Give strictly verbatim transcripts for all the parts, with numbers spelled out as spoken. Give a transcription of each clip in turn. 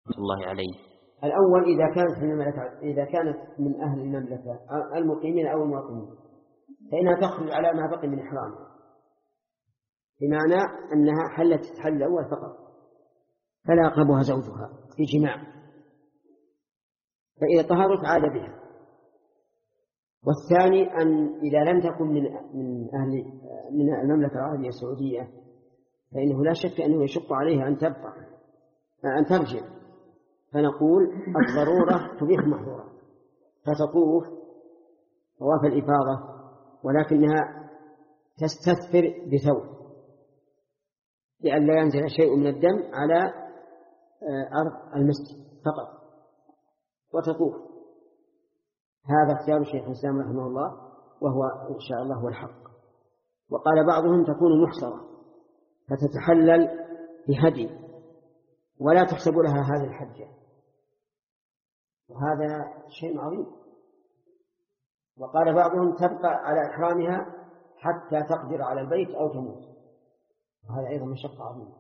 الله عليه. الأول إذا كانت من المملكة، إذا كانت من أهل المملكة المقيمين أو المواطنين فإنها تخرج على ما بقي من إحرامها، بمعنى أنها حلت تحل الأول فقط فلا يقربها زوجها في جماع، فإذا طهرت عاد بها. والثاني أن إذا لم تكن من من أهل من المملكة العربية السعودية فإنه لا شك أنه يشق عليها أن تبقى أن ترجع، فنقول الضرورة تبيح المحظورات، فتطوف طواف الإفاضة ولكنها تستثفر بثوب لئلا ينزل شيء من الدم على أرض المسجد فقط وتطوف. هذا اختيار الشيخ الإسلام رحمه الله، وهو إن شاء الله هو الحق. وقال بعضهم تكون محصرة فتتحلل بهدي ولا تحسب لها هذه الحجة، وهذا شيء عظيم. وقال بعضهم تبقى على إحرامها حتى تقدر على البيت أو تموت، وهذا أيضا مشقة عظيمة.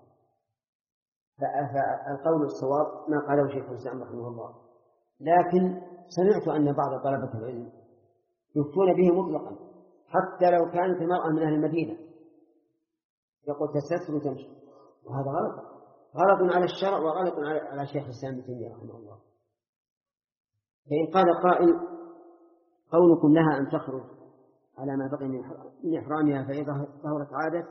فالقول الصواب ما قاله شيخ الإسلام رحمه الله، لكن سمعت أن بعض طلبة العلم يفتون به مطلقا حتى لو كانت المرأة من أهل المدينة، يقول تستر وتمشي، وهذا غلط، غلط على الشرع وغلط على شيخ الإسلام ابن تيمية رحمه الله. فإن قال قائل قولكم لها أن تخرج على ما بقي من إحرامها فإذا ظهرت عادة،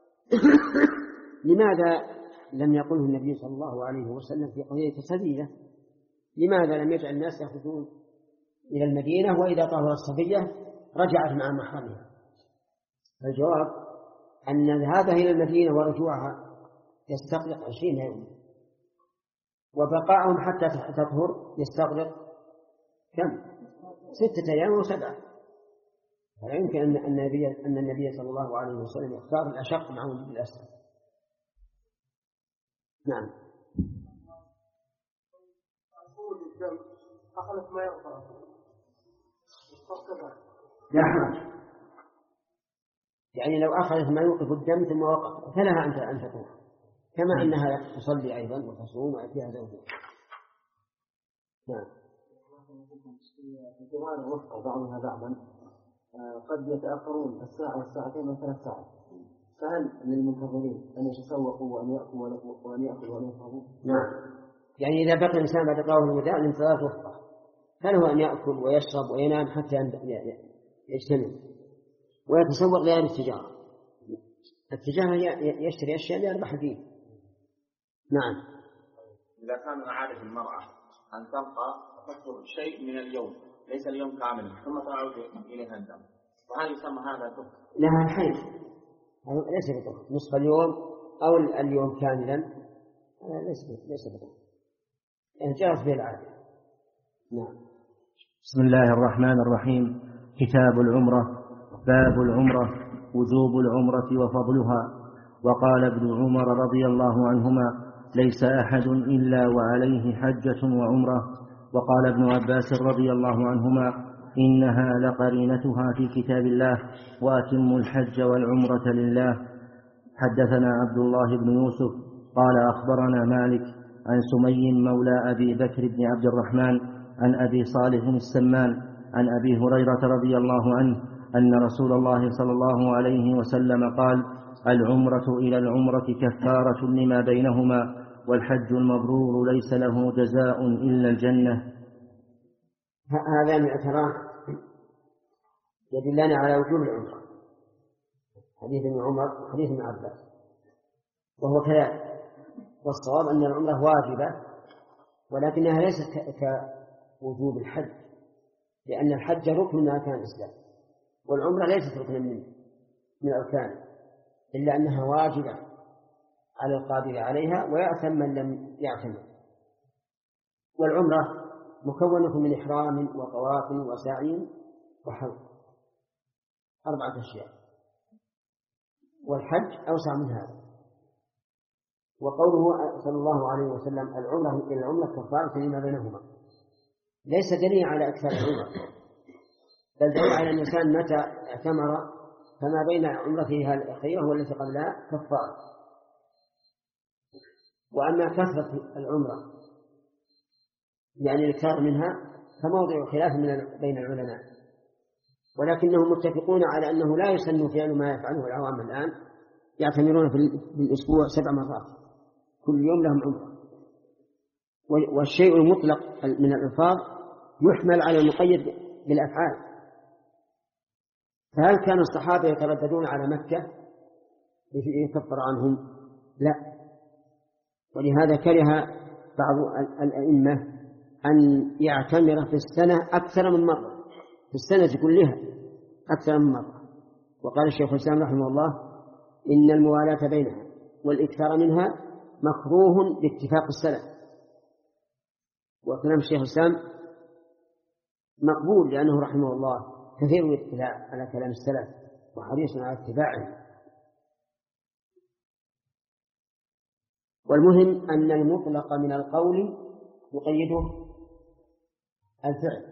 لماذا لم يقله النبي صلى الله عليه وسلم في قضية الصبية؟ لماذا لم يجعل الناس يخرجون إلى المدينة وإذا طهرت الصبية رجعت مع محرمها؟ الجواب أن الذهاب إلى المدينة ورجوعها يستغرق عشرين يوما، وبقاءهم حتى تطهر يستغرق كم؟ ستة أيام وسبعة. فلا يمكن أن النبي أن النبي صلى الله عليه وسلم يختار الأشق مع وجود الأسهل. نعم. أخذت ما يغفر لا حرج، يعني لو أخذت ما يوقف الدم ثم وقف فلها أن تطوف، كما أنها تصلي أيضا وتصوم ويأتيها زوجها. نعم. في جمال الوفق بعضها بعضا قد يتأخرون الساعة والساعتين وثلاث ساعات، فهل للمنتظرين أن يتسوقوا وأن يأكلوا وأن يأكلوا وأن يشربوا؟ نعم. يعني إذا بقي الإنسان بعد طواف الوداع الانتظار وفقه، فله أن يأكل ويشرب وينام حتى يجتمع ويتسوق لأهل التجارة. التجارة يشتري أشياء ليربح فيه. نعم. إذا كان عادة المرأة أن تبقى تفطر شيء من اليوم ليس اليوم كاملا ثم تعود إليها الدم، وهل يسمى هذا طهر؟ لها الحيض، ليس بطهر، نصف اليوم أو اليوم كاملا ليس ليس بطهر، يعني جرت به العادة. نعم. بسم الله الرحمن الرحيم. كتاب العمرة. باب العمرة. وجوب العمرة وفضلها. وقال ابن عمر رضي الله عنهما: ليس أحد إلا وعليه حجة وعمرة. وقال ابن عباس رضي الله عنهما: إنها لقرينتها في كتاب الله، وأتموا الحج والعمرة لله. حدثنا عبد الله بن يوسف قال أخبرنا مالك عن سمي مولى أبي بكر بن عبد الرحمن عن أبي صالح السمان عن أبي هريرة رضي الله عنه أن رسول الله صلى الله عليه وسلم قال: العمرة إلى العمرة كفارة لما بينهما، والحج المبرور ليس له جزاء إلا الجنة. هذا من اعتراف يدلنا على وجوب العمرة، حديث ابن عمر وحديث ابن عباس، وهو كذلك. والصواب أن العمرة واجبة ولكنها ليست كوجوب الحج، لأن الحج ركن من أركان الإسلام، والعمرة ليست ركنا من من أركان، إلا أنها واجبة على القادر عليها ويأثم من لم يعتمد. والعمرة مكونة من إحرام وطواف وسعي وحج، أربعة أشياء، والحج أوسع من هذا. وقوله صلى الله عليه وسلم: العمرة إلى العمرة كفارة لما بينهما، ليس دليل على أكثر العمر، بل دليل على أن الإنسان متى اعتمر فما بين عمرته الأخيرة والتي قبلها كفارة. وأما كثرة العمرة يعني الإكثار منها فموضع خلاف من بين العلماء، ولكنهم متفقون على أنه لا يسن فعل ما يفعله العوام الآن، يعتمرون في الأسبوع سبع مرات كل يوم لهم عمرة. والشيء المطلق من الألفاظ يحمل على المقيد بالأفعال. فهل كان الصحابة يترددون على مكة يكفر عنهم؟ لا. ولهذا كره بعض الأئمة أن يعتمر في السنة أكثر من مرة، في السنة كلها أكثر من مرة. وقال الشيخ الإسلام رحمه الله إن الموالاة بينها والإكثار منها مكروه باتفاق السلف. وكلام الشيخ الإسلام مقبول لأنه رحمه الله كثير الاطلاع على كلام السلف وحريص على اتباعه. والمهم أن المطلق من القول يقيده الفعل،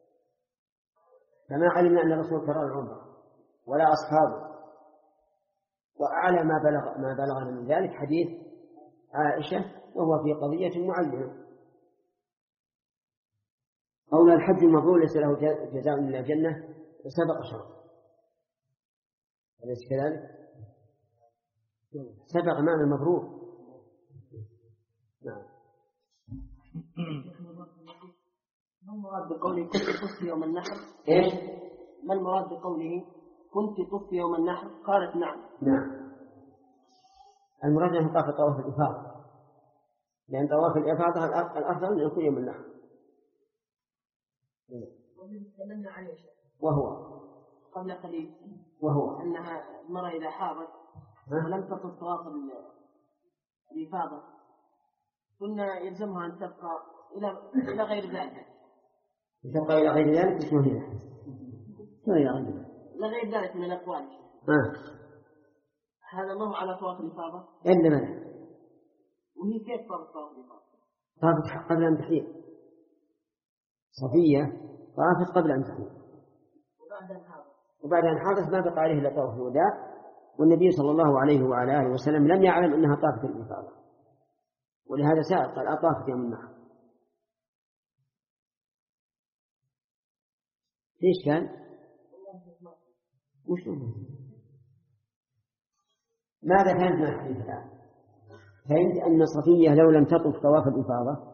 فما علمنا أن الرسول كرر العمرة ولا أصحابه. وأعلى ما بلغ ما بلغنا من ذلك حديث عائشة وهو في قضية معينة، قول الحج المبرور ليس له جزاء إلا الجنة سبق شرط، أليس كذلك؟ سبق معنى المبرور. نعم. ما المراد بقوله كنت طفت يوم النحر؟ إيش؟ ما المراد بقوله كنت طفت يوم النحر؟ قالت نعم. نعم. المراد أنه طاف طواف الإفاضة، لأن طواف الإفاضة الأفضل أن يكون يوم النحر. تكلمنا عن وهو قبل قليل وهو أنها المرأة إذا حاضت ولم تطف طواف الإفاضة قلنا يلزمها أن تبقى إلى إلى غير ذلك. تبقى إلى غير ذلك اسمه هنا. إلى غير ذلك. إلى غير ذلك من الأقوال. آه. هذا ما هو على طواف الإفاضة. إنما وهي كيف طافت طواف الإفاضة؟ طافت قبل أن تحيض. صفية طافت قبل أن تحيض. وبعد أن حاضت. وبعد أن حاضت ما بقى عليه إلا طواف الوداع، والنبي صلى الله عليه وعلى آله وسلم لم يعلم أنها طافت الإفاضة، ولهذا سأل قال أطافت يوم النحر. ليش كان؟ وش ماذا كانت مع الحديث الآن؟ فهمت أن صفية لو لم تطف طواف الإفاضة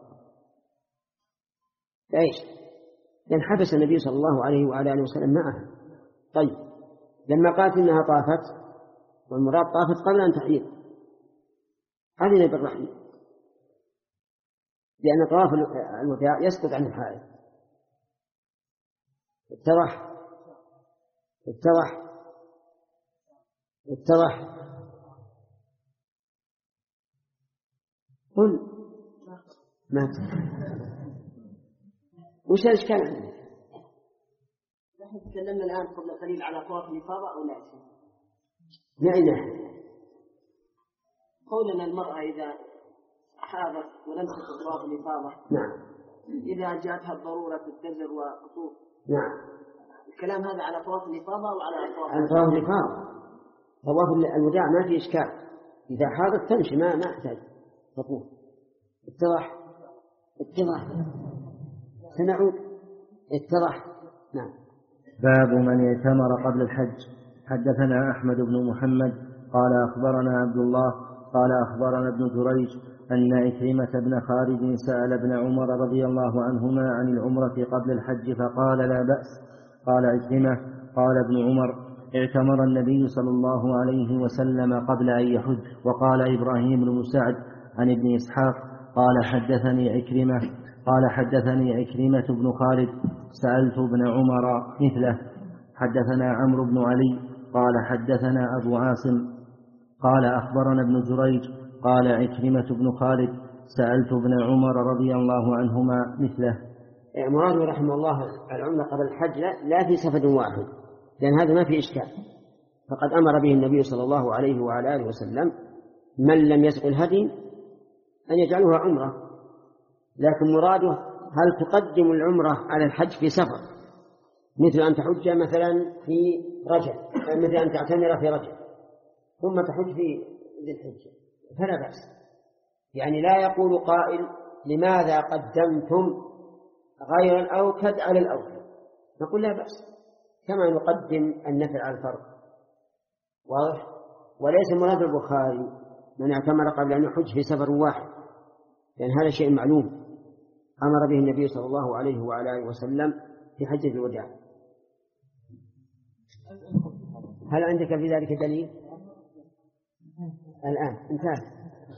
فإيش؟ لأن حبس النبي صلى الله عليه وعلى آله وسلم معها. طيب لما قالت إنها طافت والمراد طافت قبل أن تحيض أذن بالرحيل، لأن طواف الوداع يسقط عن الحائض. اتضح اتضح اتضح قل ما وش الإشكال عندك؟ نحن تكلمنا الآن قبل قليل على طواف الإفاضة أو لا شيء؟ نعم. قولنا المرأة إذا حاضت ولم تطف طواف الإفاضة نعم. إذا جاءتها الضرورة تتزر وتطوف. نعم. الكلام هذا على طواف الإفاضة أو على طواف على طواف الإفاضة. طواف الوداع ما في إشكال، إذا حاضت تمشي ما ما تحتاج تطوف. اتضح اتضح سنعود اتضح. نعم. باب من ائتمر قبل الحج. حدثنا أحمد بن محمد قال أخبرنا عبد الله قال أخبرنا ابن جريج أن عكرمة بن خالد سأل ابن عمر رضي الله عنهما عن العمرة قبل الحج فقال لا بأس. قال عكرمة قال ابن عمر اعتمر النبي صلى الله عليه وسلم قبل أن يحج. وقال إبراهيم بن سعد عن ابن إسحاق قال حدثني عكرمة قال حدثني عكرمة بن خالد سألت ابن عمر مثله. حدثنا عمرو بن علي قال حدثنا أبو عاصم قال أخبرنا ابن جريج قال عكرمة بن خالد سألت ابن عمر رضي الله عنهما مثله. مراد رحمه الله العمرة قبل الحج لا, لا في سفد واحد، لأن هذا ما في إشكال، فقد أمر به النبي صلى الله عليه وعلى آله وسلم من لم يسق الهدي أن يجعلها عمرة. لكن مراده هل تقدم العمرة على الحج في سفر، مثل أن تحج مثلا في رجب، مثل أن تعتمر في رجب ثم تحج في ذي الحجة فلا بأس. يعني لا يقول قائل لماذا قدمتم غير الأوكد على الأوكد نقول لا بأس، كما نقدم النفل على الفرض. واضح؟ وليس مراد البخاري من اعتمر قبل أن يحج في سفر واحد، لأن هذا شيء معلوم أمر به النبي صلى الله عليه وعلى آله وسلم في حجة الوداع. هل عندك في ذلك دليل؟ الآن انتهى.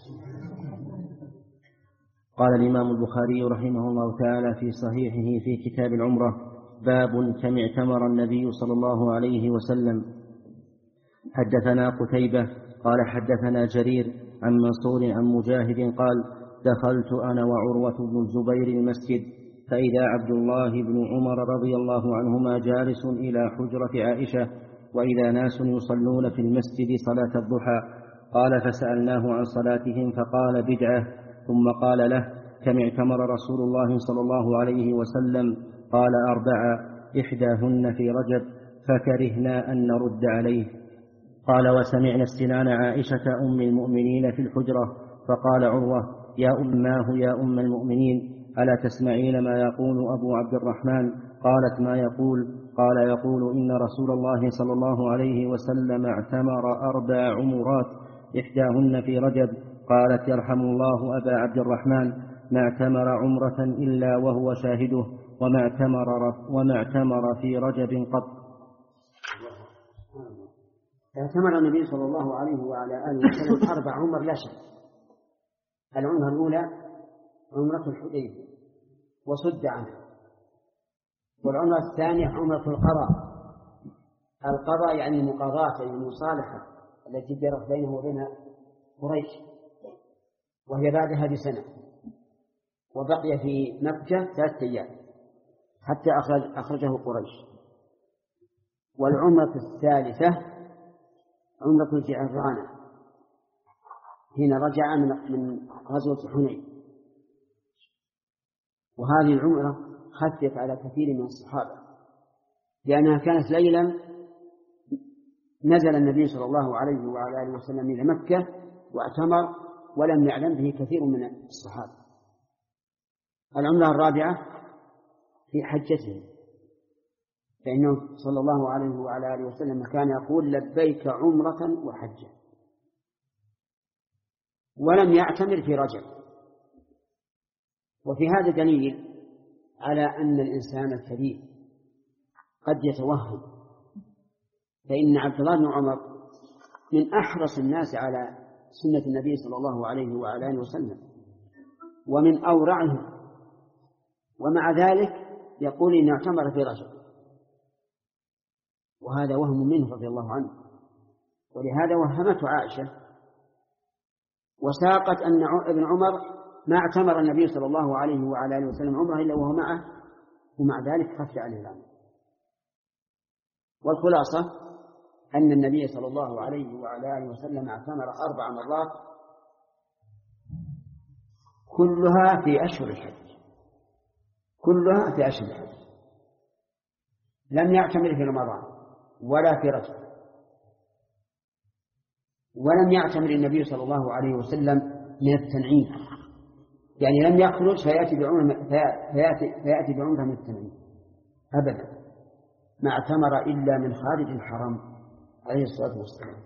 قال الإمام البخاري رحمه الله تعالى في صحيحه في كتاب العمرة: باب كم اعتمر النبي صلى الله عليه وسلم. حدثنا قتيبة قال حدثنا جرير عن منصور عن مجاهد قال: دخلت أنا وعروة بن الزبير المسجد، فإذا عبد الله بن عمر رضي الله عنهما جالس إلى حجرة عائشة، وإذا ناس يصلون في المسجد صلاة الضحى. قال: فسألناه عن صلاتهم فقال: بدعة. ثم قال له: كم اعتمر رسول الله صلى الله عليه وسلم؟ قال: أربعة، إحداهن في رجب، فكرهنا أن نرد عليه. قال: وسمعنا استنان عائشة أم المؤمنين في الحجرة، فقال عروة: يا أماه يا أم المؤمنين، ألا تسمعين ما يقول أبو عبد الرحمن؟ قالت: ما يقول؟ قال: يقول إن رسول الله صلى الله عليه وسلم اعتمر أربع عمرات، إحداهن في رجب. قالت: يرحم الله أبا عبد الرحمن، ما اعتمر عمرة إلا وهو شاهده، وما اعتمر, وما اعتمر في رجب قط. اعتمر النبي صلى الله عليه وعلى آله وسلم أربع عمر لا شك. العمرة الأولى عمرة الحديبية وصد عنها، والعمرة الثانية عمرة القضاء. القضاء يعني المقاضاة، يعني المصالحة التي جرت بينه وبين قريش، وهي بعدها بسنة، وبقي في مكة ثلاثة أيام حتى أخرج أخرجه قريش. والعمرة الثالثة عمرة الجعرانة حين رجع من غزوة حنين، وهذه العمرة خفت على كثير من الصحابة، لأنها كانت ليلا نزل النبي صلى الله عليه وعلى آله وسلم إلى مكة واعتمر، ولم يعلم به كثير من الصحابة. العمرة الرابعة في حجته، فإنه صلى الله عليه وعلى آله وسلم كان يقول: لبيك عمرة وحجة، ولم يعتمر في رجب. وفي هذا دليل على أن الإنسان الكبير قد يتوهم، فإن عبد الله بن عمر من أحرص الناس على سنة النبي صلى الله عليه وعلى آله وسلم ومن أورعهم، ومع ذلك يقول إن اعتمر في رجب، وهذا وهم منه رضي الله عنه. ولهذا وهمته عائشة وساقت أن ابن عمر ما اعتمر النبي صلى الله عليه وعلى آله وسلم عمره إلا وهو معه، ومع ذلك خف عليه الأمر. والخلاصة أن النبي صلى الله عليه وعلى آله وسلم اعتمر أربع مرات كلها في أشهر الحج، كلها في أشهر الحج، لم يعتمر في رمضان ولا في رجب، ولم يعتمر النبي صلى الله عليه وسلم من التنعيم، يعني لم يخرج فيأتي بعمرة فيأتي, فيأتي بعمرة من التنعيم أبدا، ما اعتمر إلا من خارج الحرم عليه الصلاة والسلام.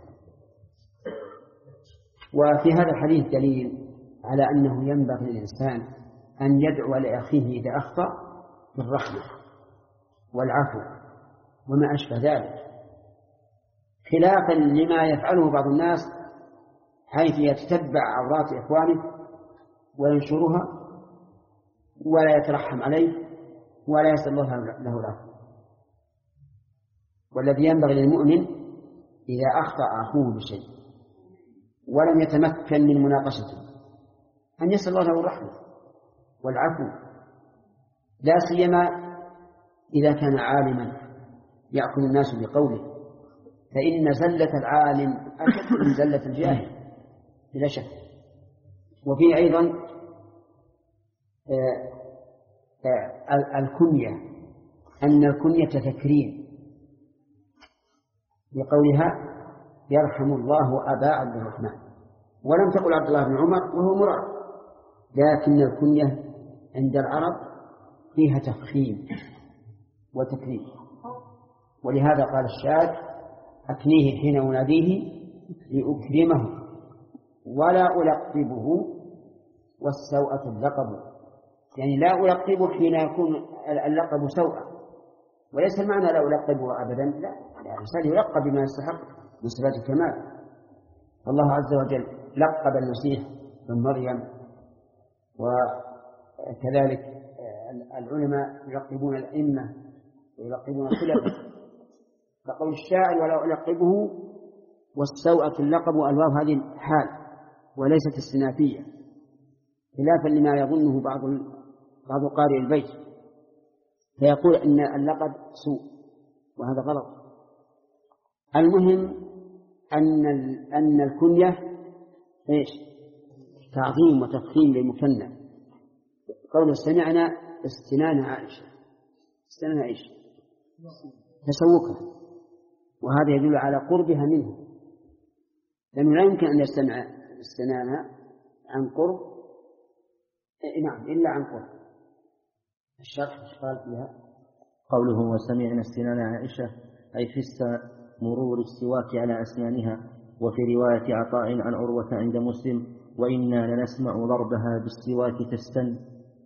وفي هذا الحديث دليل على أنه ينبغي للإنسان أن يدعو لأخيه إذا أخطأ بالرحمة والعفو وما أشبه ذلك، خلافا لما يفعله بعض الناس حيث يتتبع عورات إخوانه وينشرها ولا يترحم عليه ولا يسأل الله له العفو. والذي ينبغي للمؤمن إذا أخطأ أخوه بشيء ولم يتمكن من مناقشته أن يسأل الله له الرحمة والعفو، لا سيما إذا كان عالما يأخذ الناس بقوله، فإن زلة العالم أشد من زلة الجاهل بلا شك. وفي أيضا الكنية، أن الكنية تكريم لقولها يرحم الله أبا عبد الرحمن، ولم تقل عبد الله بن عمر وهو مراد، لكن الكنية عند العرب فيها تفخيم وتكريم، ولهذا قال الشاعر: أكنيه حين أناديه لأكرمه ولا ألقبه والسوءة اللقب. يعني لا ألقبه حين يكون اللقب سوءة، وليس المعنى لا ألقبه أبدا، لا، الإنسان يلقب بما يستحق من صفات الكمال. الله عز وجل لقب المسيح بن مريم، وكذلك العلماء يلقبون الأئمة ويلقبون الخلفاء، فقول الشاعر ولا ألقبه والسوءة اللقب، الواو هذه حال وليست استنافية، خلافا لما يظنه بعض بعض قارئ البيت، فيقول إن اللقب سوء، وهذا غلط. المهم أن أن الكنية إيش؟ تعظيم وتفخيم للمكنى. قول سمعنا استنان عائشة، استنان عائشة تسوكها، وهذا يدل على قربها منه، لأنه لا يمكن أن يستمع استنانها عن قرب، نعم، إلا عن قرب. الشرح قال فيها قوله وسمعنا استنان عائشة أي حس مرور السواك على أسنانها. وفي رواية عطاء عن عروة عند مسلم: وإنا لنسمع ضربها بالسواك تستن.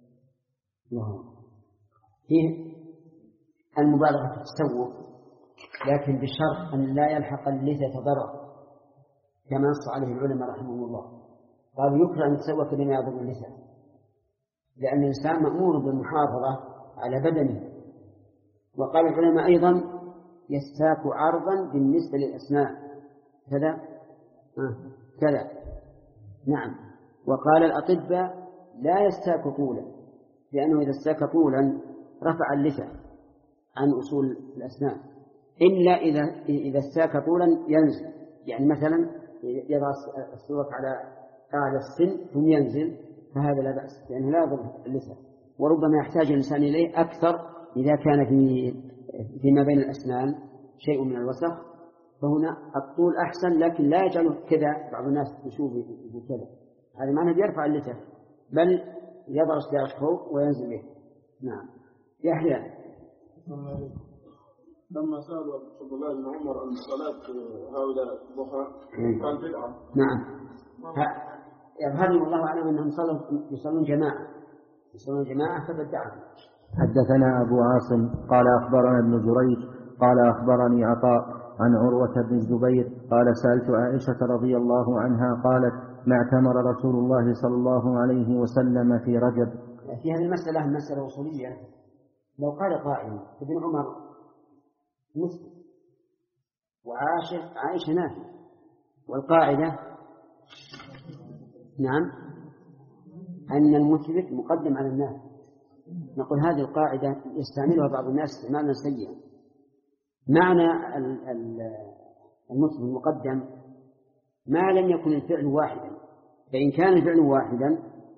فيه المبالغة في التسوق، لكن بشرط أن لا يلحق اللثة ضرر، كما نص عليه العلماء رحمهم الله. قالوا يكره أن يتسوق بما يضر اللثة، لأن الإنسان مأمور بالمحافظة على بدنه. وقال العلماء أيضا يستاك عرضا بالنسبة للأسنان كذا آه. كذا نعم. وقال الأطباء لا يستاك طولا، لأنه إذا استاك طولا رفع اللثة عن أصول الأسنان، إلا إذا إذا استاك طولا ينزل، يعني مثلا يضع السواك على أعلى السن ثم ينزل، فهذا لا بأس، لأنه لا يضر اللثة. وربما يحتاج الإنسان إليه أكثر إذا كان في فيما بين الأسنان شيء من الوسخ، فهنا الطول أحسن، لكن لا يجعله كذا. بعض الناس يشوف كذا، هذا معنى يرفع اللثة، بل يضع السياق فوق وينزل به. نعم. يحيى لما سأل عبد الله بن عمر عن صلاة هؤلاء الضحى قال بدعة. نعم. يظهر الله أعلم أنهم يصلون جماعة، يصلون جماعة فبدعهم. حدثنا أبو عاصم قال أخبرنا ابن جريج قال أخبرني عطاء عن عروة بن الزبير قال سألت عائشة رضي الله عنها قالت: ما اعتمر رسول الله صلى الله عليه وسلم في رجب. في هذه المسألة مسألة أصولية. لو قال قائل ابن عمر مسلم وعائشة عائشة نافي، والقاعدة نعم أن المثبت مقدم على النافي، نقول هذه القاعدة يستعملها بعض الناس استعمالا سيئا. معنى المثبت المقدم ما لم يكن الفعل واحدا، فإن كان الفعل واحدا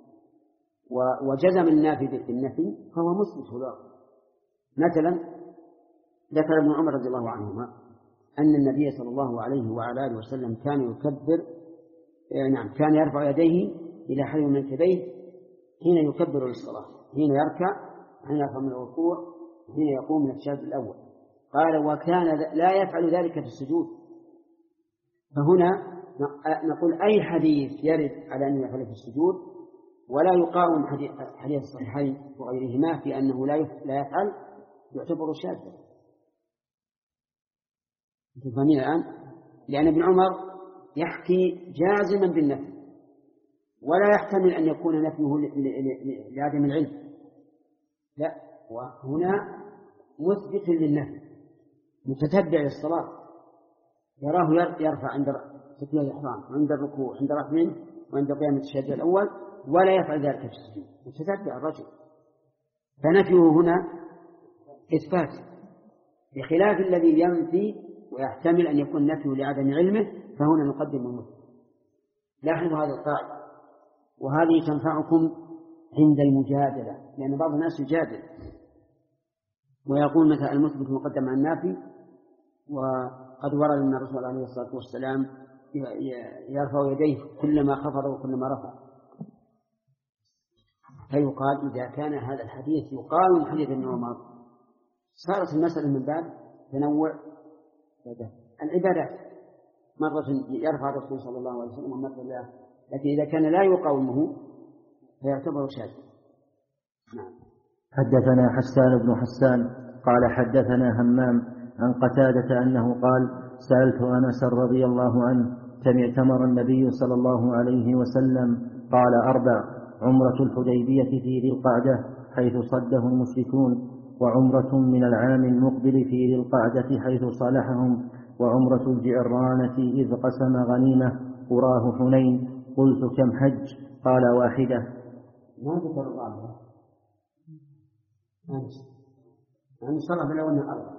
وجزم النافي بالنفي فهو مثبت في الواقع. مثلا ذكر ابن عمر رضي الله عنهما أن النبي صلى الله عليه وعلى آله وسلم كان يكبر، نعم كان يرفع يديه إلى حذو منكبيه حين يكبر للصلاة، حين يركع، حين يرفع من الركوع، حين يقوم من التشهد الأول. قال وكان لا يفعل ذلك في السجود. فهنا نقول أي حديث يرد على أن يفعل في السجود، ولا يقاوم حديث الصحيحين وغيرهما في أنه لا يفعل، يعتبر شاذا. تفهمين الآن؟ لأن ابن عمر يحكي جازما بالنفي، ولا يحتمل أن يكون نفيه لعدم العلم، لا، وهنا مثبت للنفي متتبع للصلاة، يراه يرفع عند تكبيرة الإحرام وعند الركوع وعند رفع منه وعند قيام التشهد الأول، ولا يفعل ذلك في السجود، متتبع الرجل. فنفيه هنا إثبات، بخلاف الذي ينفي ويحتمل أن يكون نفيه لعدم علمه، فهنا نقدم المثبت. لاحظوا هذه القاعدة، وهذه تنفعكم عند المجادلة، لأن بعض الناس يجادل ويقول مثلا المثبت مقدم على النافي، وقد ورد أن الرسول عليه الصلاة والسلام يرفع يديه كلما خفض وكلما رفع. فيقال إذا كان هذا الحديث يقال حديث ابن عمر صارت المسألة من باب تنوع العبادات، مرة يرفع الرسول صلى الله عليه وسلم ومرة لا، لكن إذا كان لا يقاومه فيعتبر شاذ. نعم. حدثنا حسان بن حسان قال حدثنا همام عن قتادة أنه قال سألت أنس رضي الله عنه كم اعتمر النبي صلى الله عليه وسلم؟ قال أربع: عمرة الحديبية في ذي القعدة حيث صده المشركون، وعمرة من العام المقبل في ذي القعدة حيث صالحهم، وعمرة الجعرانة إذ قسم غنيمة قراه حنين. قلت كم حج؟ قال واحدة. ما ذكر الله يعني صلى بالأول من أربع،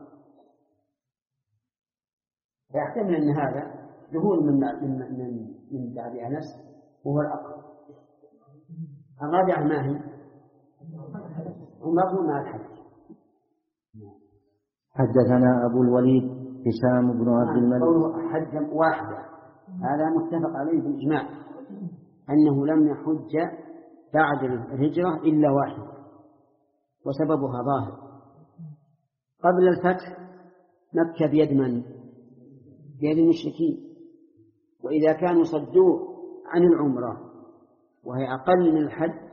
فيحتمل أن هذا ظهور من من من من بعد أنس وهو الأقرب. الرابعة ما هي؟ عمره مع الحج. حدثنا أبو الوليد هشام بن عبد الملك. حج واحدة، هذا متفق عليه بالإجماع أنه لم يحج بعد الهجرة إلا واحد، وسببها ظاهر. قبل الفتح مكة بيد من؟ بيد المشركين، وإذا كانوا صدوه عن العمرة وهي أقل من الحج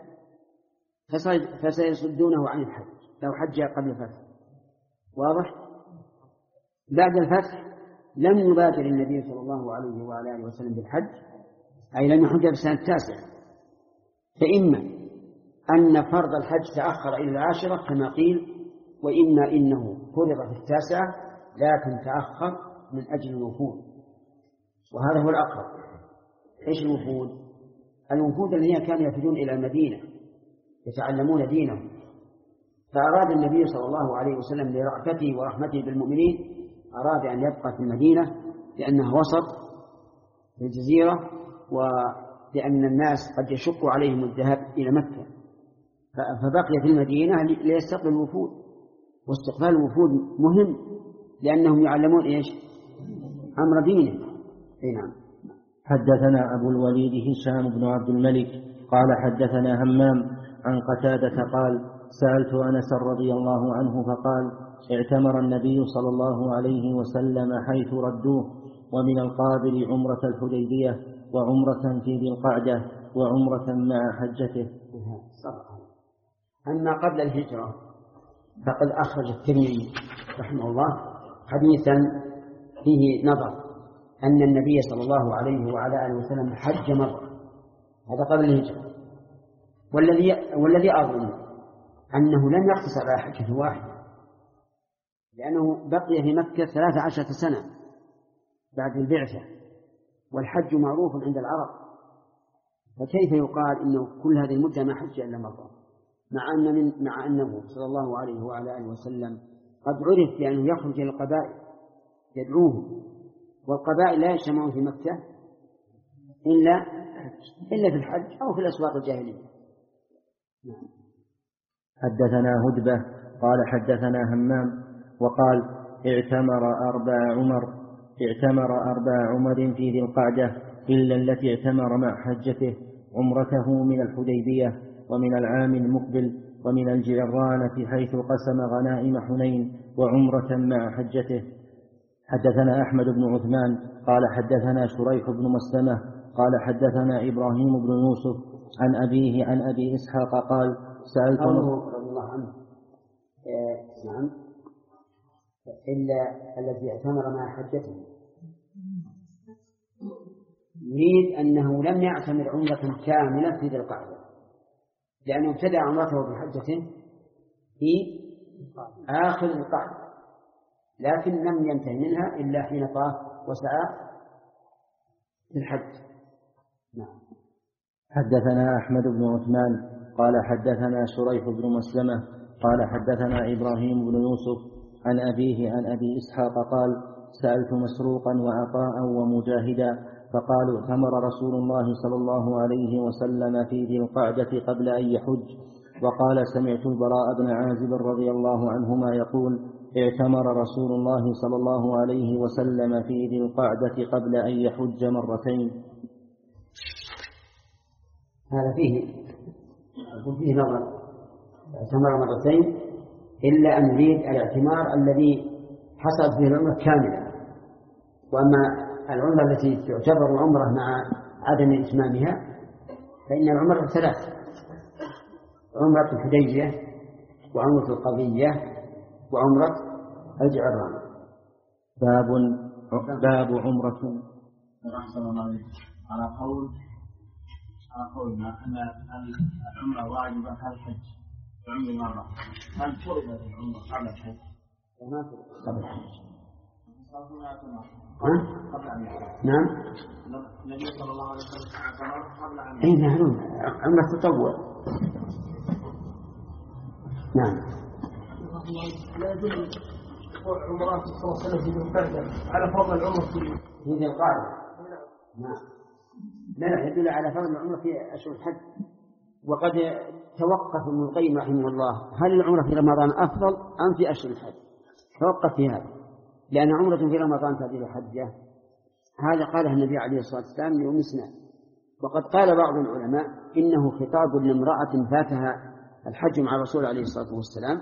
فسيصدونه عن الحج لو حج قبل الفتح. واضح؟ بعد الفتح لم يبادر النبي صلى الله عليه وعلى آله وسلم بالحج، أي لم يحج بالسنة التاسعة، فإما أن فرض الحج تأخر إلى العاشرة كما قيل، وإما إنه فرض في التاسعة لكن تأخر من أجل الوفود، وهذا هو الأقرب. إيش الوفود؟ الوفود الذين كانوا يفدون إلى المدينة يتعلمون دينهم، فأراد النبي صلى الله عليه وسلم لرأفته ورحمته بالمؤمنين أراد أن يبقى في المدينة لأنها وسط في الجزيرة، ولأن الناس قد يشق عليهم الذهاب إلى مكة، فبقي في المدينة ليستقبل الوفود، واستقبال الوفود مهم لأنهم يعلمون إيش؟ أمر دينه. نعم. حدثنا أبو الوليد هشام بن عبد الملك قال حدثنا همام عن قتادة قال سألت أنس رضي الله عنه فقال اعتمر النبي صلى الله عليه وسلم حيث ردوه، ومن القابل عمرة الحديبية وعمرة في ذي القعدة وعمرة مع حجته. أما قبل الهجرة فقد أخرج الترمذي رحمه الله حديثا فيه نظر أن النبي صلى الله عليه وعلى آله وسلم حج مرة، هذا قبل الهجرة، والذي والذي أظن أنه لم يقتصر على حجة واحدة، لأنه بقي في مكة ثلاث عشرة سنة بعد البعثة، والحج معروف عند العرب، فكيف يقال إنه كل هذه المدة ما حج إلا مرة، مع أن من مع أنه صلى الله عليه وعلى آله وسلم قد عرف بأنه يخرج إلى القبائل يدعوهم، والقبائل لا يجتمعون في مكة إلا إلا في الحج أو في الأسواق الجاهلية. حدثنا هدبة قال حدثنا همام وقال اعتمر أربع عمر اعتمر أربع عمر في ذي القعدة إلا التي اعتمر مع حجته، عمرته من الحديبية ومن العام المقبل ومن الجعرانة حيث قسم غنائم حنين، وعمرة مع حجته. حدثنا أحمد بن عثمان قال حدثنا شريح بن مسلمة قال حدثنا إبراهيم بن يوسف عن أبيه عن أبي إسحاق قال سألت رضي الله عنه إيه نعم إلا الذي اعتمر مع حجته، يريد أنه لم يعتمر عمرة كاملة في ذي القعدة، لأنه ابتدأ عمرته بحجته في آخر القعدة، لكن لم ينتهي منها إلا حين طاف وسعى في الحج. نعم. حدثنا أحمد بن عثمان قال حدثنا شريح بن مسلمة قال حدثنا إبراهيم بن يوسف عن أبيه عن أبي إسحاق قال سألت مسروقا وعطاء ومجاهدا فقالوا اعتمر رسول الله صلى الله عليه وسلم في ذي القعدة قبل أن يحج، وقال سمعت البراء بن عازب رضي الله عنهما يقول اعتمر رسول الله صلى الله عليه وسلم في ذي القعدة قبل أن يحج مرتين. هذا فيه يكون فيه نظر اعتمر مرتين إلا أن يريد الاعتمار الذي حصلت فيه العمرة كاملة. وأما العمرة التي تعتبر عمرة مع عدم إتمامها فإن العمرة ثلاث: عمرة الحديبية وعمرة القضية وعمرة الجعرانة. باب باب عمرة. أحسن الله على قول على قولنا أن العمرة واجبة كالحج بعمر مرة، هل فرضت العمرة قبل الحج؟ وما فرضت قبل الحج. قبل أن يحج. نعم. النبي صلى الله عليه وسلم اعتمر قبل أن يحج. أي نعم، عمرة تطوع. نعم. لا يدل عمرات صلى الله عليه وسلم منفردة على فضل العمر في هذه القاعدة. نعم. لا لا يدل على فضل العمرة في أشهر الحج. وقد توقف ابن القيم رحمه الله هل العمرة في رمضان أفضل أم في أشهر الحج؟ توقف في هذا، لأن عمرة في رمضان تعديل حجة. هذا قاله النبي عليه الصلاة والسلام لأم سنان. وقد قال بعض العلماء إنه خطاب لامرأة فاتها الحج مع الرسول عليه الصلاة والسلام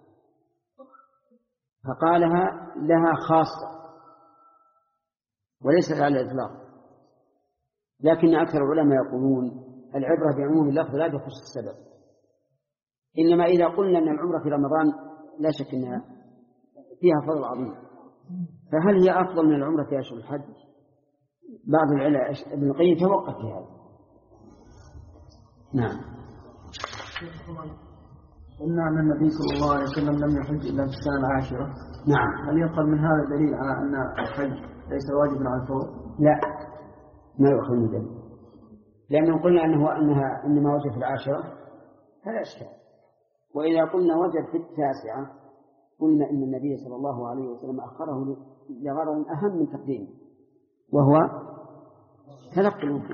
فقالها لها خاصة وليس على الإطلاق. لكن أكثر العلماء يقولون العبرة بعموم اللفظ لا بخصوص السبب، إنما إذا قلنا أن العمرة في رمضان لا شك أنها فيها فضل عظيم، فهل هي أفضل من العمرة في أشهر الحج؟ بعض العلماء ابن القيم توقف في هذا. نعم. قلنا أن النبي صلى الله عليه وسلم لم يحج إلا في السنة العاشرة. نعم. هل يؤخذ من هذا الدليل على أن الحج ليس واجبا على الفور؟ لا، ما يؤخذ من ذلك، لأنه قلنا أنه أنها إنما وجب في العاشرة فلا إشكال. وإذا قلنا وجب في التاسعة قلنا إن النبي صلى الله عليه وسلم أخره لغرض أهم من تقديمه وهو تلقي الوفود.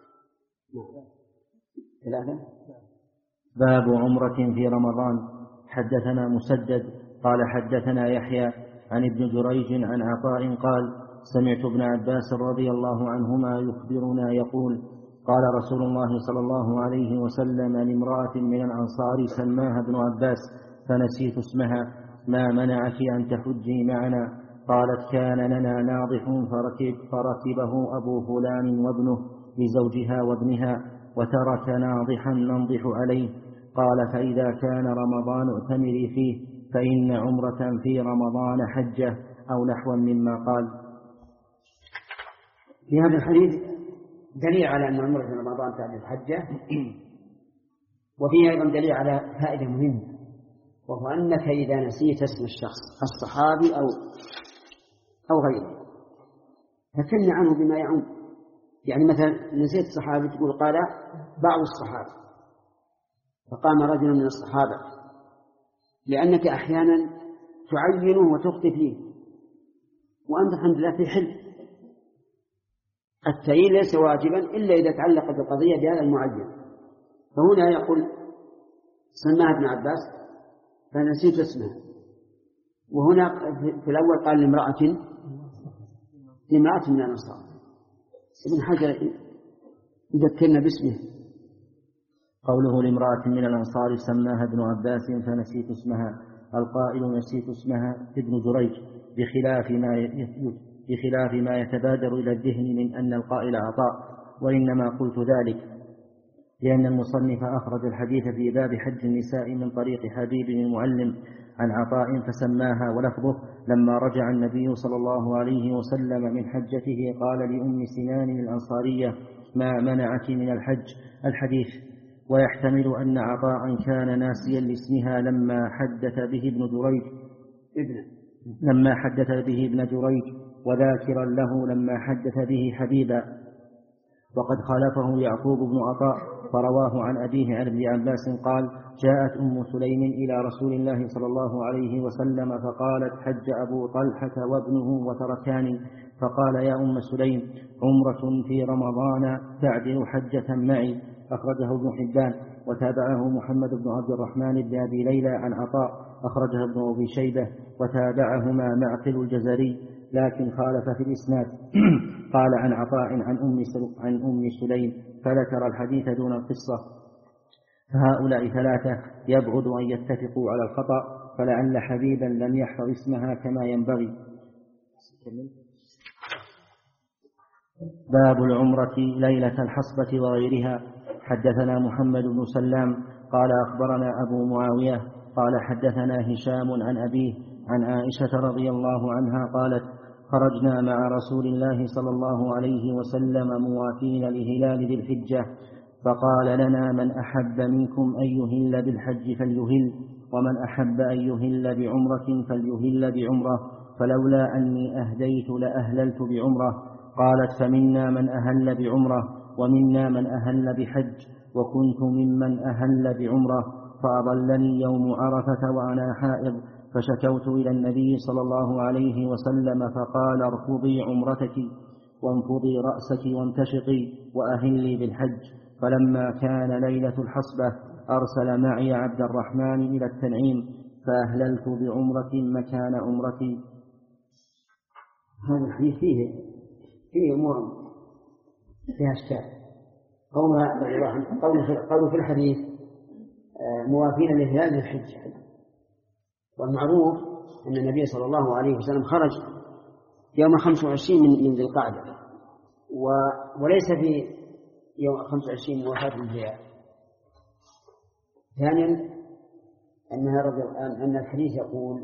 ثلاثة. باب عمرة في رمضان. حدثنا مسدد قال حدثنا يحيى عن ابن جريج عن عطاء قال سمعت ابن عباس رضي الله عنهما يخبرنا يقول قال رسول الله صلى الله عليه وسلم لامرأة من الأنصار سماها ابن عباس فنسيت اسمها ما منعك أن تحجي معنا؟ قالت كان لنا ناضح فركب فركبه أبو فلان وابنه لزوجها وابنها وترك ناضحا ننضح عليه. قال فإذا كان رمضان ائتمري فيه فإن عمرة في رمضان حجة أو نحو مما قال. في هذا الحديث دليل على أن عمرة في رمضان تعدل حجة، وفيه أيضا دليل على فائدة مهمة، وهو أنك إذا نسيت اسم الشخص الصحابي أو أو غيره فكن عنه بما يعم. يعني مثلا نسيت الصحابي تقول قال بعض الصحابة فقام رجل من الصحابة، لأنك أحيانا تعينه وتخطئ فيه وأنت الحمد لله في حل. التعيين ليس واجبا إلا إذا تعلق بالقضية بهذا المعين. فهنا يقول سماها ابن عباس فنسيت اسمها، وهنا في الأول قال لامرأة لامرأة من الأنصار. ابن حجر يذكرنا باسمه قوله لامرأة من الأنصار سماها ابن عباس فنسيت اسمها. القائل نسيت اسمها ابن جريج بخلاف ما بخلاف ما يتبادر إلى الذهن من أن القائل عطاء، وإنما قلت ذلك لأن المصنف أخرج الحديث في باب حج النساء من طريق حبيب المعلم عن عطاء فسماها، ولفظه لما رجع النبي صلى الله عليه وسلم من حجته قال لأم سنان الأنصارية ما منعك من الحج الحديث. ويحتمل أن عطاء كان ناسيا لاسمها لما حدث به ابن جريج لما حدث به ابن جريج وذاكرا له لما حدث به حبيبا. وقد خالفه يعقوب بن عطاء فرواه عن أبيه عن ابن عباس قال جاءت أم سليم إلى رسول الله صلى الله عليه وسلم فقالت حج أبو طلحة وابنه وتركاني، فقال يا أم سليم عمرة في رمضان تعدل حجة معي. أخرجه ابن حبان وتابعه محمد بن عبد الرحمن بن أبي ليلى عن عطاء أخرجه ابن أبي شيبة وتابعهما معقل الجزري لكن خالف في الإسناد. قال عن عطاء عن أم عن أم سليم فذكر الحديث دون القصة. فهؤلاء ثلاثة يبعد أن يتفقوا على الخطأ، فلعل حبيبا لم يحفظ اسمها كما ينبغي. باب العمرة ليلة الحصبة وغيرها. حدثنا محمد بن سلام قال أخبرنا أبو معاوية قال حدثنا هشام عن أبيه عن عائشة رضي الله عنها قالت: خرجنا مع رسول الله صلى الله عليه وسلم موافين لهلال ذي الحجة، فقال لنا: من أحب منكم أن يهل بالحج فليهل، ومن أحب أن يهل بعمرة فليهل بعمرة، فلولا أني أهديت لأهللت بعمرة. قالت: فمنا من أهل بعمرة ومنا من أهل بحج، وكنت ممن أهل بعمرة، فأضلني يوم عرفة وأنا حائض، فشكوت إلى النبي صلى الله عليه وسلم فقال: ارفضي عمرتك وانفضي رأسك وانتشقي وأهلي بالحج. فلما كان ليلة الحصبة أرسل معي عبد الرحمن إلى التنعيم، فأهللت بعمرة مكان عمرتي. هذا الحديث فيه فيه أمور فيها أشكال. قوله في الحديث موافين لهلال ذي الحجة، والمعروف أن النبي صلى الله عليه وسلم خرج يوم خمس وعشرين من ذي القعدة، وليس في يوم خمس وعشرين من وفاة الأنبياء. ثانيا أنها رضي أن الحديث يقول: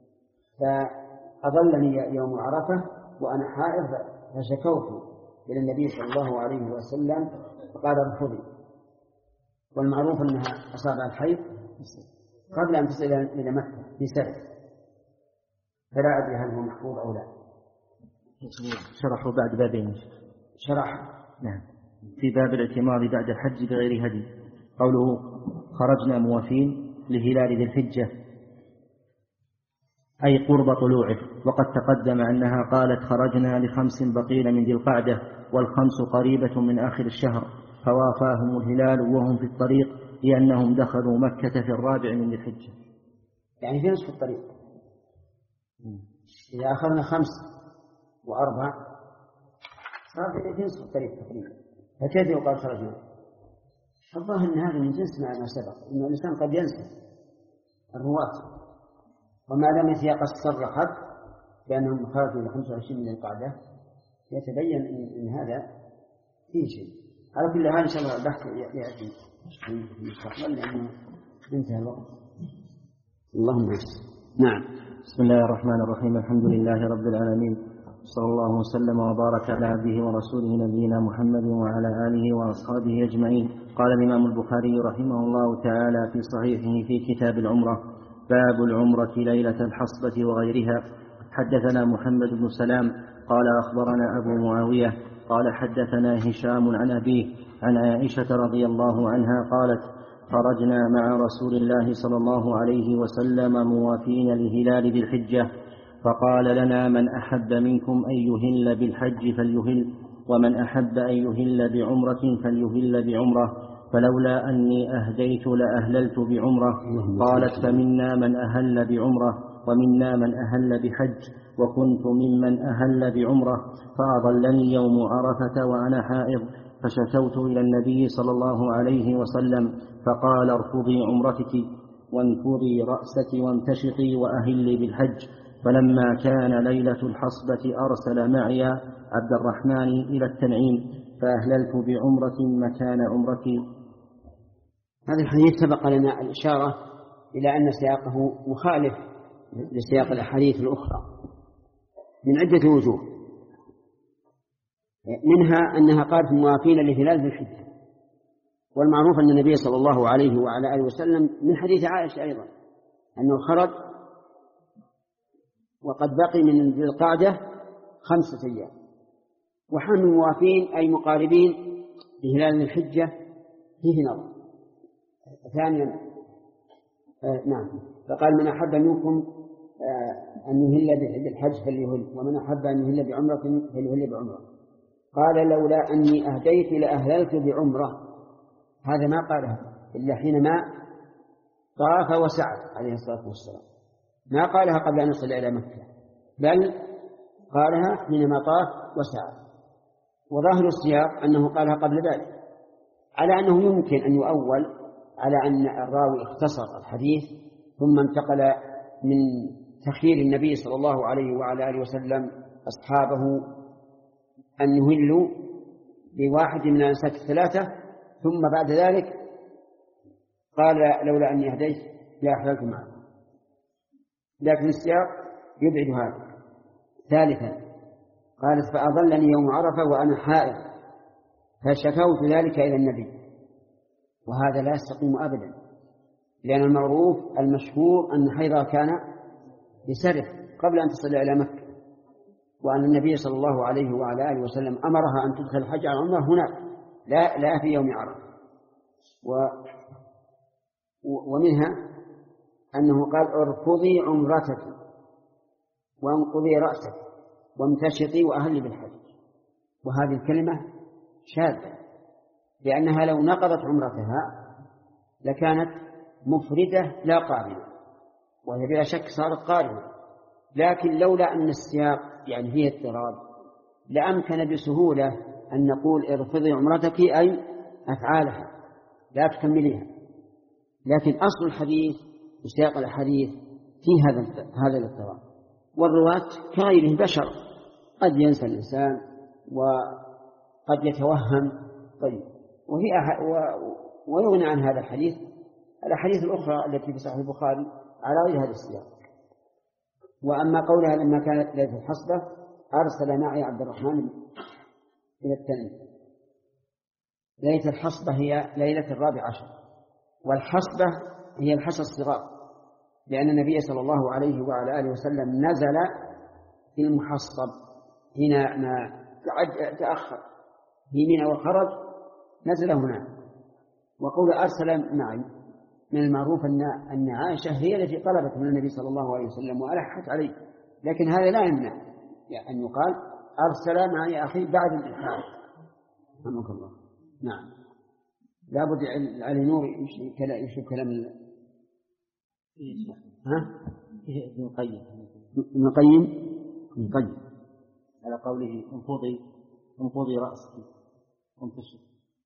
فأضلني يوم عرفة وأنا حائض فشكوت إلى النبي صلى الله عليه وسلم فقال: ارفضي. والمعروف أنها أصابها الحيض قبل أن تصل إلى مكة في سنة، فلا أدري هل هو محفوظ أو لا. شرحوا بعد بابين. شرح نعم في باب الاعتمار بعد الحج بغير هدي. قوله: خرجنا موافين لهلال ذي الحجة، أي قرب طلوعه، وقد تقدم أنها قالت: خرجنا لخمس بقين من ذي القعدة، والخمس قريبة من آخر الشهر، فوافاهم الهلال وهم في الطريق، لأنهم دخلوا مكة في الرابع من ذي الحجة. يعني في نصف الطريق. إذا أخذنا خمس وأربع صار في نصف الطريق تقريبا، فكيف يقال خرجنا؟ الظاهر أن هذا من جنس ما سبق، إن الإنسان قد ينسى الرواة، وما دام سياق الصرحت بأنهم خرجوا إلى خمسة وعشرين من القعدة يتبين إن, إن هذا فيه شيء. على كل حال إن شاء الله البحث يأتي في المستقبل لأنه انتهى الوقت. اللهم بس. نعم. بسم الله الرحمن الرحيم. الحمد لله رب العالمين، صلى الله وسلم وبارك على عبده ورسوله نبينا محمد وعلى آله وأصحابه أجمعين. قال الإمام البخاري رحمه الله تعالى في صحيحه في كتاب العمرة: باب العمرة ليلة الحصبة وغيرها. حدثنا محمد بن سلام قال أخبرنا أبو معاوية قال حدثنا هشام عن أبيه عن عائشة رضي الله عنها قالت: خرجنا مع رسول الله صلى الله عليه وسلم موافين لهلال ذي الحجة، فقال لنا: من أحب منكم أن يهل بالحج فليهل، ومن أحب أن يهل بعمرة فليهل بعمرة، فلولا أني أهديت لأهللت بعمرة. قالت: فمنا من أهل بعمرة ومنا من أهل بحج، وكنت ممن أهل بعمرة، فأضلني يوم عرفة وأنا حائض، فشكوت إلى النبي صلى الله عليه وسلم فقال: ارفضي عمرتك وانفضي رأسك وانتشقي وأهلي بالحج. فلما كان ليلة الحصبة أرسل معي عبد الرحمن إلى التنعيم، فأهللت بعمرة مكان عمرتي. هذا الحديث سبق لنا الإشارة إلى أن سياقه مخالف لسياق الأحاديث الأخرى من عدة وجوه، منها أنها قالت موافين لهلال ذي الحجة، والمعروف أن النبي صلى الله عليه وعلى آله وسلم من حديث عائشة أيضا أنه خرج وقد بقي من ذي القعدة خمسة أيام، وحن موافين أي مقاربين لهلال ذي الحجة فيه نظر. ثانيا آه نعم فقال: من أحب منكم آه أن يهل بالحج فليهل، ومن أحب أن يهل بعمرة فليهل بعمرة. قال: لولا أني أهديت لأهللت بعمرة. هذا ما قالها إلا حينما طاف وسعى عليه الصلاة والسلام، ما قالها قبل أن يصل إلى مكة، بل قالها حينما طاف وسعى. وظاهر السياق أنه قالها قبل ذلك، على أنه يمكن أن يؤول على أن الراوي اختصر الحديث ثم انتقل من تخيير النبي صلى الله عليه وعلى آله وسلم أصحابه أن يهلوا بواحد من الأنساك الثلاثة، ثم بعد ذلك قال لولا أني هديت لأحللت معه، لكن السياق يبعد هذا. ثالثا قالت فأضلني يوم عرفة وأنا حائض فشكوت ذلك إلى النبي، وهذا لا يستقيم أبدا، لأن المعروف المشهور أن حيضها كان بسرح قبل أن تصل إلى مكة، وأن النبي صلى الله عليه وعلى آله وسلم أمرها أن تدخل الحج على العمرة هناك لا, لا في يوم عرفة. و ومنها أنه قال ارفضي عمرتك وانقضي رأسك وامتشطي وأهلي بالحج، وهذه الكلمة شاذة، لأنها لو نقضت عمرتها لكانت مفردة لا قارنة، وهي بلا شك صارت قارنة، لكن لولا أن السياق يعني فيه اضطراب لأمكن بسهولة أن نقول ارفضي عمرتك أي أفعالها لا تكمليها، لكن أصل الحديث وسياق الحديث فيه هذا هذا الاضطراب. والرواة كغيرهم بشر، قد ينسى الإنسان وقد يتوهم. طيب، وهي ويغنى عن هذا الحديث الأحاديث الأخرى التي في صحيح البخاري على غير هذا السياق. وأما قولها لما كانت ليلة الحصبة أرسل معي عبد الرحمن إلى التنين. ليلة الحصبة هي ليلة الرابع عشر، والحصبة هي الحصى الصغار، لأن النبي صلى الله عليه وعلى آله وسلم نزل في المحصب هنا ما تأخر في منى وخرج نزل هنا. وقول أرسل معي من المعروف أن أن عائشة هي التي طلبت من النبي صلى الله عليه وسلم وألحت عليه، لكن هذا لا يمنع يعني أن يقال أرسل معي أخي بعد الإلحاح. رحمك الله. نعم، لابد على نور يشوف كلام ال... ها ابن القيم ابن القيم ابن القيم على قوله انفضي انفضي رأسك وانتشر.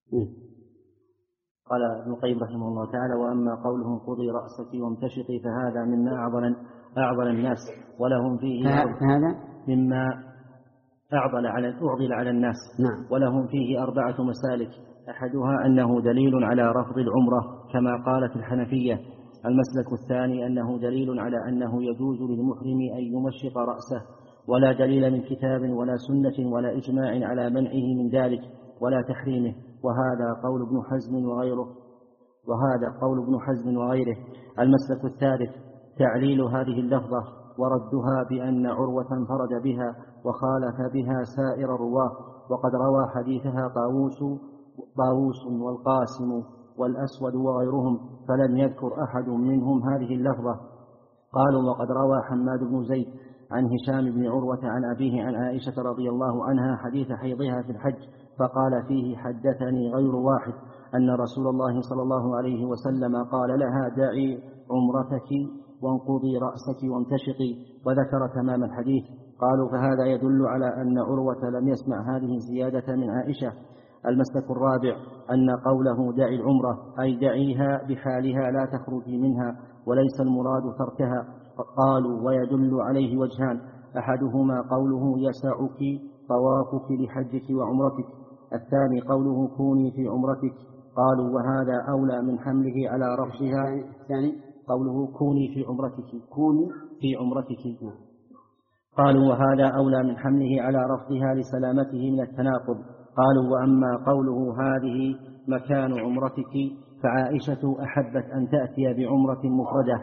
قال ابن القيم رحمه الله تعالى: وأما قوله انفضي رأسك وامتشطي فهذا مما أعضل أعضل الناس ولهم فيه هذا مما أعضل على أعضل على الناس. نعم. ولهم فيه أربعة مسالك، أحدها أنه دليل على رفض العمرة كما قالت الحنفية. المسلك الثاني أنه دليل على أنه يجوز للمحرم أن يمشط رأسه، ولا دليل من كتاب ولا سنة ولا إجماع على منعه من ذلك ولا تحريمه، وهذا قول ابن حزم وغيره وهذا قول ابن حزم وغيره. المسلك الثالث تعليل هذه اللفظة وردها بأن عروة انفرد بها وخالف بها سائر الرواه، وقد روى حديثها طاووس طاووس والقاسم والأسود وغيرهم، فلم يذكر أحد منهم هذه اللفظة. قالوا: وقد روى حماد بن زيد عن هشام بن عروة عن أبيه عن عائشة رضي الله عنها حديث حيضها في الحج، فقال فيه: حدثني غير واحد أن رسول الله صلى الله عليه وسلم قال لها: دعي عمرتك وانقضي رأسك وامتشطي، وذكر تمام الحديث. قالوا: فهذا يدل على أن عروة لم يسمع هذه الزيادة من عائشة. المسلك الرابع أن قوله دعي العمرة أي دعيها بحالها لا تخرجي منها، وليس المراد تركها. قالوا: ويدل عليه وجهان: أحدهما قوله يسعك طوافك لحجك وعمرتك، الثاني قوله كوني في عمرتك. قالوا: وهذا أولى من حمله على رفضها، يعني قوله كوني في عمرتك كوني في عمرتك. قالوا: وهذا أولى من حمله على رفضها لسلامته من التناقض. قالوا: وأما قوله هذه مكان عمرتك فعائشة أحبت أن تأتي بعمرة مفردة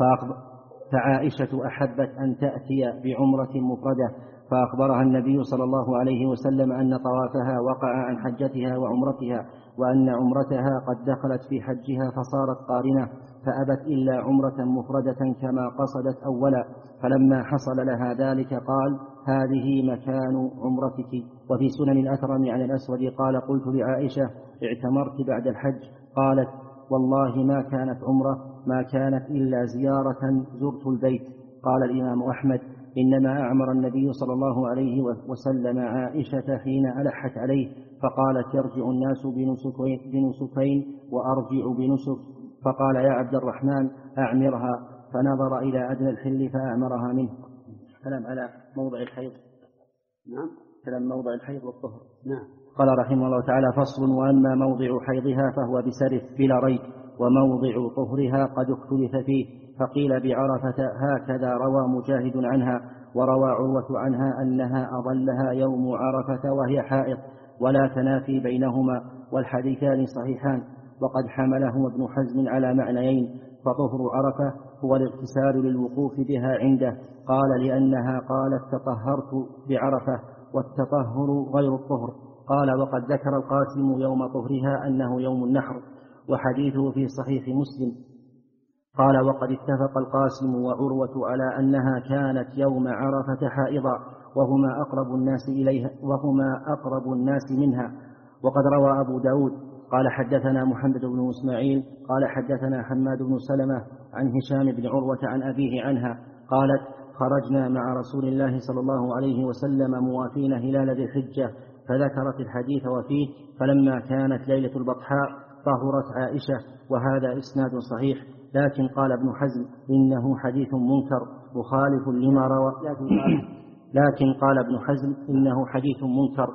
فعائشة أحبت أن تأتي بعمرة مفردة فأخبرها النبي صلى الله عليه وسلم أن طوافها وقع عن حجتها وعمرتها، وأن عمرتها قد دخلت في حجها فصارت قارنة، فأبت إلا عمرة مفردة كما قصدت أولا. فلما حصل لها ذلك قال: هذه مكان عمرتك. وفي سنن الأثرم عن الأسود قال: قلت لعائشة: اعتمرت بعد الحج؟ قالت: والله ما كانت عمرة، ما كانت إلا زيارة زرت البيت. قال الإمام أحمد: إنما أعمر النبي صلى الله عليه وسلم عائشة حين ألحت عليه، فقالت يرجع الناس بنسكين, بنسكين وأرجع بنسك. فقال يا عبد الرحمن أعمرها، فنظر إلى أدنى الحل فأعمرها منه. كلام على موضع الحيض. نعم. كلام موضع الحيض والطهر. نعم. قال رحمه الله تعالى: فصل: وأما موضع حيضها فهو بسرف بلا ريب، وموضع طهرها قد اختلف فيه، فقيل بعرفة هكذا روى مجاهد عنها، وروى عروة عنها أنها أضلها يوم عرفة وهي حائض، ولا تنافي بينهما، والحديثان صحيحان. وقد حملهم ابن حزم على معنيين، فطهر عرفة هو الاغتسال للوقوف بها عنده، قال لأنها قالت تطهرت بعرفة، والتطهر غير الطهر. قال: وقد ذكر القاسم يوم طهرها أنه يوم النحر، وحديثه في صحيح مسلم. قال: وقد اتفق القاسم وعروة على أنها كانت يوم عرفة حائضا، وهما أقرب الناس إليها وهما أقرب الناس منها. وقد روى أبو داود قال: حدثنا محمد بن إسماعيل قال: حدثنا حماد بن سلمة عن هشام بن عروة عن أبيه عنها قالت: خرجنا مع رسول الله صلى الله عليه وسلم موافين هلال ذي الحجة، فذكرت الحديث وفيه: فلما كانت ليلة البطحاء طهرت عائشة. وهذا إسناد صحيح، لكن قال ابن حزم إنه حديث منكر مخالف لما روى لكن قال ابن حزم إنه حديث منكر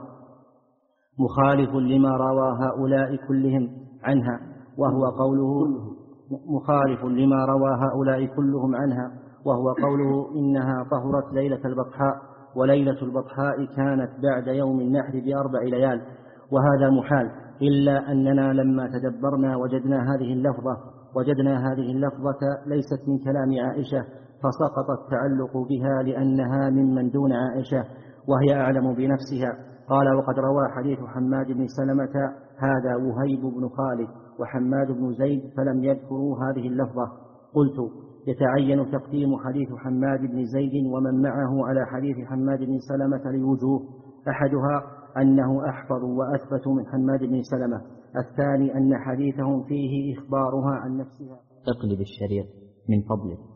مخالف لما روى هؤلاء كلهم عنها، وهو قوله مخالف لما روى هؤلاء كلهم عنها وهو قوله إنها طهرت ليلة البطحاء، وليلة البطحاء كانت بعد يوم النحر بأربع ليال، وهذا محال، إلا أننا لما تدبرنا وجدنا هذه اللفظة وجدنا هذه اللفظة ليست من كلام عائشة، فسقط التعلق بها لأنها ممن دون عائشة وهي أعلم بنفسها. قال: وقد روى حديث حماد بن سلمة هذا وهيب بن خالد وحماد بن زيد فلم يذكروا هذه اللفظة. قلت: يتعين تقديم حديث حماد بن زيد ومن معه على حديث حماد بن سلمة لوجوه: أحدها أنه أحفظ وأثبت من حماد بن سلمة، الثاني أن حديثهم فيه إخبارها عن نفسها. اقلب الشريط من فضلك.